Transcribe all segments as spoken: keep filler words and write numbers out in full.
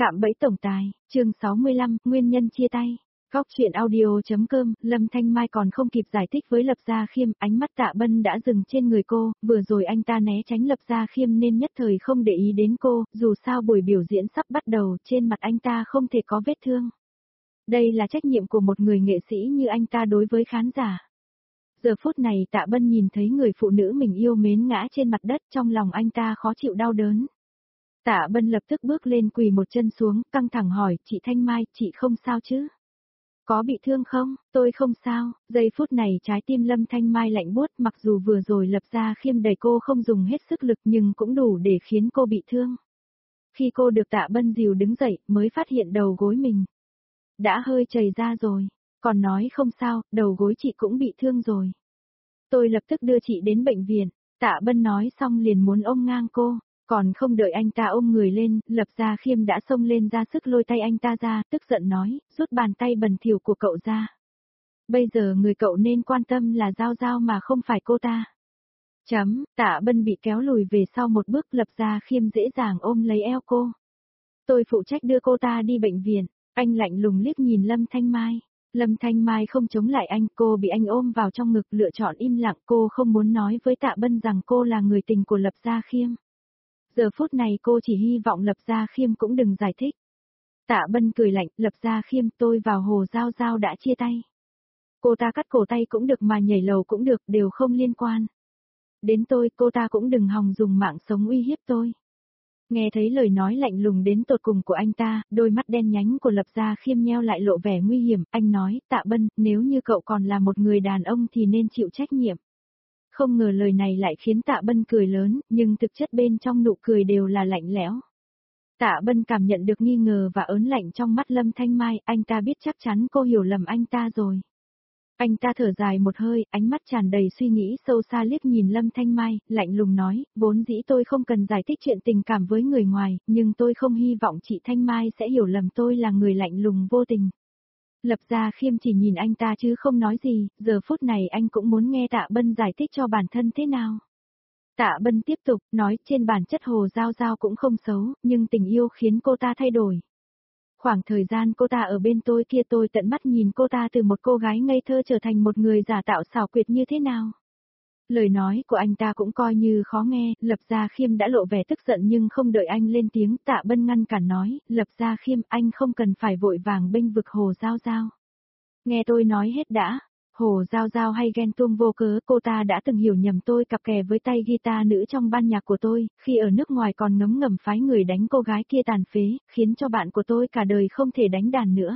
Cạm bẫy tổng tài, chương sáu mươi lăm, nguyên nhân chia tay. Góc truyện audio.com, Lâm Thanh Mai còn không kịp giải thích với Lập Gia Khiêm, ánh mắt Tạ Bân đã dừng trên người cô, vừa rồi anh ta né tránh Lập Gia Khiêm nên nhất thời không để ý đến cô, dù sao buổi biểu diễn sắp bắt đầu, trên mặt anh ta không thể có vết thương. Đây là trách nhiệm của một người nghệ sĩ như anh ta đối với khán giả. Giờ phút này Tạ Bân nhìn thấy người phụ nữ mình yêu mến ngã trên mặt đất, trong lòng anh ta khó chịu đau đớn. Tạ Bân lập tức bước lên quỳ một chân xuống, căng thẳng hỏi, chị Thanh Mai, chị không sao chứ? Có bị thương không? Tôi không sao. Giây phút này trái tim Lâm Thanh Mai lạnh buốt, mặc dù vừa rồi Lập Gia Khiêm đẩy cô không dùng hết sức lực nhưng cũng đủ để khiến cô bị thương. Khi cô được Tạ Bân dìu đứng dậy, mới phát hiện đầu gối mình đã hơi chảy ra rồi. Còn nói không sao, đầu gối chị cũng bị thương rồi. Tôi lập tức đưa chị đến bệnh viện. Tạ Bân nói xong liền muốn ôm ngang cô. Còn không đợi anh ta ôm người lên, Lập Gia Khiêm đã xông lên ra sức lôi tay anh ta ra, tức giận nói, rút bàn tay bẩn thỉu của cậu ra. Bây giờ người cậu nên quan tâm là Giao Giao mà không phải cô ta. Chấm, Tạ Bân bị kéo lùi về sau một bước, Lập Gia Khiêm dễ dàng ôm lấy eo cô. Tôi phụ trách đưa cô ta đi bệnh viện, anh lạnh lùng liếc nhìn Lâm Thanh Mai. Lâm Thanh Mai không chống lại anh, cô bị anh ôm vào trong ngực lựa chọn im lặng, cô không muốn nói với Tạ Bân rằng cô là người tình của Lập Gia Khiêm. Giờ phút này cô chỉ hy vọng Lập Gia Khiêm cũng đừng giải thích. Tạ Bân cười lạnh, Lập Gia Khiêm, tôi và Hồ Giao Giao đã chia tay. Cô ta cắt cổ tay cũng được mà nhảy lầu cũng được, đều không liên quan. Đến tôi, cô ta cũng đừng hòng dùng mạng sống uy hiếp tôi. Nghe thấy lời nói lạnh lùng đến tột cùng của anh ta, đôi mắt đen nhánh của Lập Gia Khiêm nheo lại lộ vẻ nguy hiểm, anh nói, Tạ Bân, nếu như cậu còn là một người đàn ông thì nên chịu trách nhiệm. Không ngờ lời này lại khiến Tạ Bân cười lớn, nhưng thực chất bên trong nụ cười đều là lạnh lẽo. Tạ Bân cảm nhận được nghi ngờ và ớn lạnh trong mắt Lâm Thanh Mai, anh ta biết chắc chắn cô hiểu lầm anh ta rồi. Anh ta thở dài một hơi, ánh mắt tràn đầy suy nghĩ sâu xa liếc nhìn Lâm Thanh Mai, lạnh lùng nói, vốn dĩ tôi không cần giải thích chuyện tình cảm với người ngoài, nhưng tôi không hy vọng chị Thanh Mai sẽ hiểu lầm tôi là người lạnh lùng vô tình. Lập Gia Khiêm chỉ nhìn anh ta chứ không nói gì, giờ phút này anh cũng muốn nghe Tạ Bân giải thích cho bản thân thế nào. Tạ Bân tiếp tục, nói trên bản chất Hồ Giao Giao cũng không xấu, nhưng tình yêu khiến cô ta thay đổi. Khoảng thời gian cô ta ở bên tôi kia tôi tận mắt nhìn cô ta từ một cô gái ngây thơ trở thành một người giả tạo xảo quyệt như thế nào. Lời nói của anh ta cũng coi như khó nghe, Lập Gia Khiêm đã lộ vẻ tức giận nhưng không đợi anh lên tiếng, Tạ Bân ngăn cản nói, Lập Gia Khiêm, anh không cần phải vội vàng bênh vực Hồ Giao Giao. Nghe tôi nói hết đã, Hồ Giao Giao hay ghen tuông vô cớ, cô ta đã từng hiểu nhầm tôi cặp kè với tay guitar nữ trong ban nhạc của tôi, khi ở nước ngoài còn ngấm ngầm phái người đánh cô gái kia tàn phế, khiến cho bạn của tôi cả đời không thể đánh đàn nữa.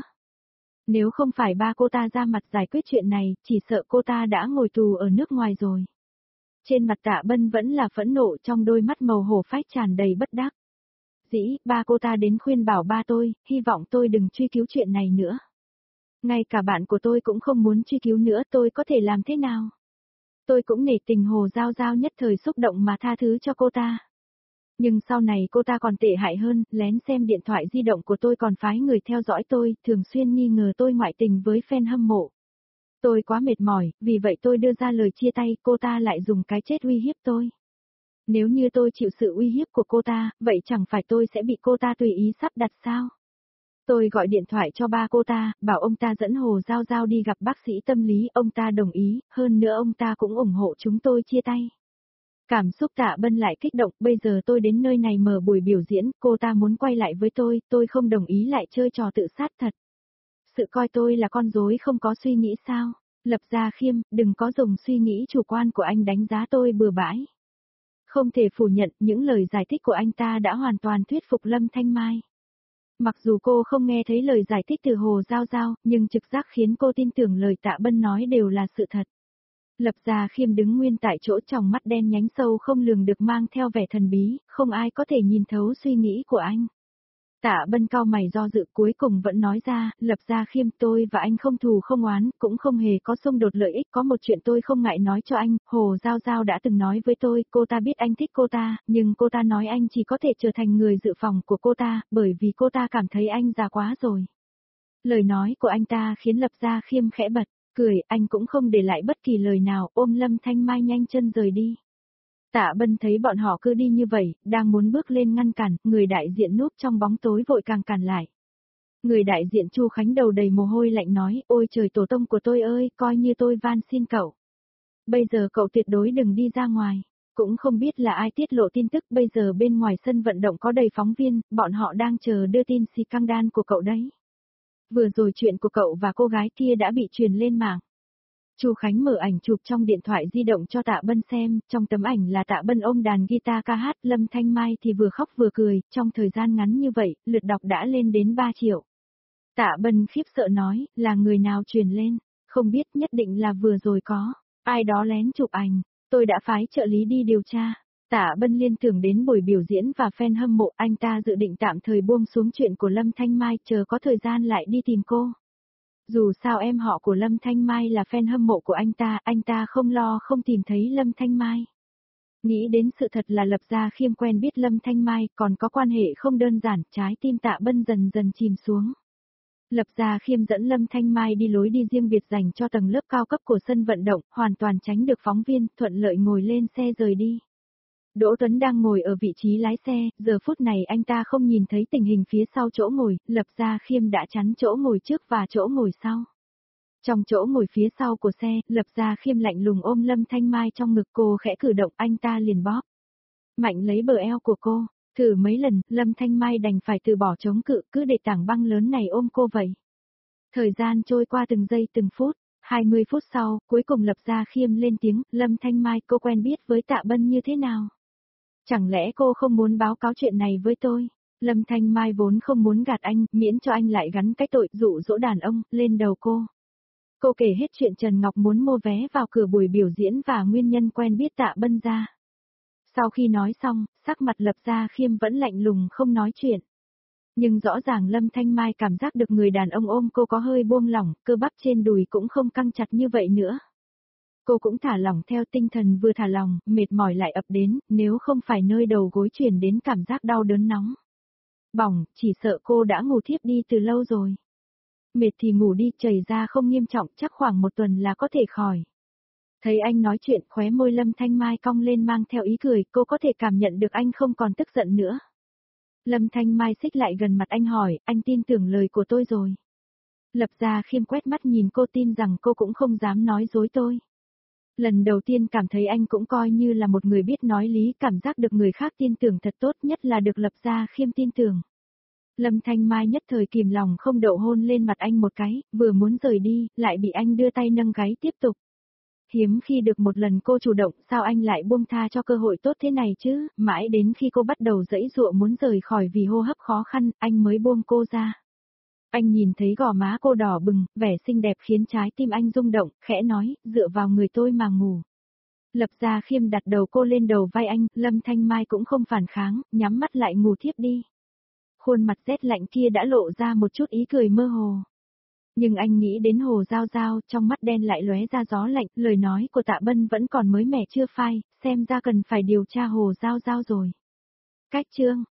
Nếu không phải ba cô ta ra mặt giải quyết chuyện này, chỉ sợ cô ta đã ngồi tù ở nước ngoài rồi. Trên mặt Tạ Bân vẫn là phẫn nộ, trong đôi mắt màu hổ phách tràn đầy bất đắc dĩ, ba cô ta đến khuyên bảo ba tôi, hy vọng tôi đừng truy cứu chuyện này nữa. Ngay cả bạn của tôi cũng không muốn truy cứu nữa, tôi có thể làm thế nào? Tôi cũng nể tình Hồ Giao Giao nhất thời xúc động mà tha thứ cho cô ta. Nhưng sau này cô ta còn tệ hại hơn, lén xem điện thoại di động của tôi còn phái người theo dõi tôi, thường xuyên nghi ngờ tôi ngoại tình với fan hâm mộ. Tôi quá mệt mỏi, vì vậy tôi đưa ra lời chia tay, cô ta lại dùng cái chết uy hiếp tôi. Nếu như tôi chịu sự uy hiếp của cô ta, vậy chẳng phải tôi sẽ bị cô ta tùy ý sắp đặt sao? Tôi gọi điện thoại cho ba cô ta, bảo ông ta dẫn Hồ Giao Giao đi gặp bác sĩ tâm lý, ông ta đồng ý, hơn nữa ông ta cũng ủng hộ chúng tôi chia tay. Cảm xúc Tạ Bân lại kích động, bây giờ tôi đến nơi này mở buổi biểu diễn, cô ta muốn quay lại với tôi, tôi không đồng ý lại chơi trò tự sát thật. Sự coi tôi là con rối không có suy nghĩ sao? Lập Gia Khiêm, đừng có dùng suy nghĩ chủ quan của anh đánh giá tôi bừa bãi. Không thể phủ nhận, những lời giải thích của anh ta đã hoàn toàn thuyết phục Lâm Thanh Mai. Mặc dù cô không nghe thấy lời giải thích từ Hồ Giao Giao, nhưng trực giác khiến cô tin tưởng lời Tạ Bân nói đều là sự thật. Lập Gia Khiêm đứng nguyên tại chỗ, trong mắt đen nhánh sâu không lường được mang theo vẻ thần bí, không ai có thể nhìn thấu suy nghĩ của anh. Tạ Bân cau mày do dự, cuối cùng vẫn nói ra, Lập Gia Khiêm, tôi và anh không thù không oán, cũng không hề có xung đột lợi ích, có một chuyện tôi không ngại nói cho anh, Hồ Giao Giao đã từng nói với tôi, cô ta biết anh thích cô ta, nhưng cô ta nói anh chỉ có thể trở thành người dự phòng của cô ta, bởi vì cô ta cảm thấy anh già quá rồi. Lời nói của anh ta khiến Lập Gia Khiêm khẽ bật, cười, anh cũng không để lại bất kỳ lời nào, ôm Lâm Thanh Mai nhanh chân rời đi. Tạ Bân thấy bọn họ cứ đi như vậy, đang muốn bước lên ngăn cản, người đại diện núp trong bóng tối vội càng cản lại. Người đại diện Chu Khánh đầu đầy mồ hôi lạnh nói, ôi trời tổ tông của tôi ơi, coi như tôi van xin cậu. Bây giờ cậu tuyệt đối đừng đi ra ngoài. Cũng không biết là ai tiết lộ tin tức, bây giờ bên ngoài sân vận động có đầy phóng viên, bọn họ đang chờ đưa tin scandal của cậu đấy. Vừa rồi chuyện của cậu và cô gái kia đã bị truyền lên mạng. Chu Khánh mở ảnh chụp trong điện thoại di động cho Tạ Bân xem, trong tấm ảnh là Tạ Bân ôm đàn guitar ca hát, Lâm Thanh Mai thì vừa khóc vừa cười, trong thời gian ngắn như vậy, lượt đọc đã lên đến ba triệu. Tạ Bân khiếp sợ nói, là người nào truyền lên, không biết, nhất định là vừa rồi có, ai đó lén chụp ảnh, tôi đã phái trợ lý đi điều tra. Tạ Bân liên tưởng đến buổi biểu diễn và fan hâm mộ, anh ta dự định tạm thời buông xuống chuyện của Lâm Thanh Mai, chờ có thời gian lại đi tìm cô. Dù sao em họ của Lâm Thanh Mai là fan hâm mộ của anh ta, anh ta không lo không tìm thấy Lâm Thanh Mai. Nghĩ đến sự thật là Lập Gia Khiêm quen biết Lâm Thanh Mai, còn có quan hệ không đơn giản, trái tim Tạ Bân dần dần chìm xuống. Lập Gia Khiêm dẫn Lâm Thanh Mai đi lối đi riêng biệt dành cho tầng lớp cao cấp của sân vận động, hoàn toàn tránh được phóng viên, thuận lợi ngồi lên xe rời đi. Đỗ Tuấn đang ngồi ở vị trí lái xe, giờ phút này anh ta không nhìn thấy tình hình phía sau chỗ ngồi, Lập Gia Khiêm đã chắn chỗ ngồi trước và chỗ ngồi sau. Trong chỗ ngồi phía sau của xe, Lập Gia Khiêm lạnh lùng ôm Lâm Thanh Mai trong ngực, cô khẽ cử động, anh ta liền bóp mạnh lấy bờ eo của cô. Thử mấy lần, Lâm Thanh Mai đành phải từ bỏ chống cự, cứ để tảng băng lớn này ôm cô vậy. Thời gian trôi qua từng giây từng phút, hai mươi phút sau, cuối cùng Lập Gia Khiêm lên tiếng, Lâm Thanh Mai, cô quen biết với Tạ Bân như thế nào? Chẳng lẽ cô không muốn báo cáo chuyện này với tôi? Lâm Thanh Mai vốn không muốn gạt anh, miễn cho anh lại gắn cái tội dụ dỗ đàn ông lên đầu cô. Cô kể hết chuyện Trần Ngọc muốn mua vé vào cửa buổi biểu diễn và nguyên nhân quen biết Tạ Bân ra. Sau khi nói xong, sắc mặt Lập Gia Khiêm vẫn lạnh lùng không nói chuyện. Nhưng rõ ràng Lâm Thanh Mai cảm giác được người đàn ông ôm cô có hơi buông lỏng, cơ bắp trên đùi cũng không căng chặt như vậy nữa. Cô cũng thả lỏng theo, tinh thần vừa thả lỏng, mệt mỏi lại ập đến, nếu không phải nơi đầu gối truyền đến cảm giác đau đớn nóng bỏng, chỉ sợ cô đã ngủ thiếp đi từ lâu rồi. Mệt thì ngủ đi, chảy ra không nghiêm trọng, chắc khoảng một tuần là có thể khỏi. Thấy anh nói chuyện, khóe môi Lâm Thanh Mai cong lên mang theo ý cười, cô có thể cảm nhận được anh không còn tức giận nữa. Lâm Thanh Mai xích lại gần mặt anh hỏi, anh tin tưởng lời của tôi rồi. Lập Gia Khiêm quét mắt nhìn cô, tin rằng cô cũng không dám nói dối tôi. Lần đầu tiên cảm thấy anh cũng coi như là một người biết nói lý, cảm giác được người khác tin tưởng thật tốt, nhất là được Lập Gia Khiêm tin tưởng. Lâm Thanh Mai nhất thời kìm lòng không đậu hôn lên mặt anh một cái, vừa muốn rời đi, lại bị anh đưa tay nâng gáy tiếp tục. Hiếm khi được một lần cô chủ động, sao anh lại buông tha cho cơ hội tốt thế này chứ, mãi đến khi cô bắt đầu giãy giụa muốn rời khỏi vì hô hấp khó khăn, anh mới buông cô ra. Anh nhìn thấy gò má cô đỏ bừng, vẻ xinh đẹp khiến trái tim anh rung động, khẽ nói, dựa vào người tôi mà ngủ. Lập Gia Khiêm đặt đầu cô lên đầu vai anh, Lâm Thanh Mai cũng không phản kháng, nhắm mắt lại ngủ thiếp đi. Khuôn mặt rét lạnh kia đã lộ ra một chút ý cười mơ hồ. Nhưng anh nghĩ đến Hồ Giao Giao, trong mắt đen lại lóe ra gió lạnh, lời nói của Tạ Bân vẫn còn mới mẻ chưa phai, xem ra cần phải điều tra Hồ Giao Giao rồi. Cách chương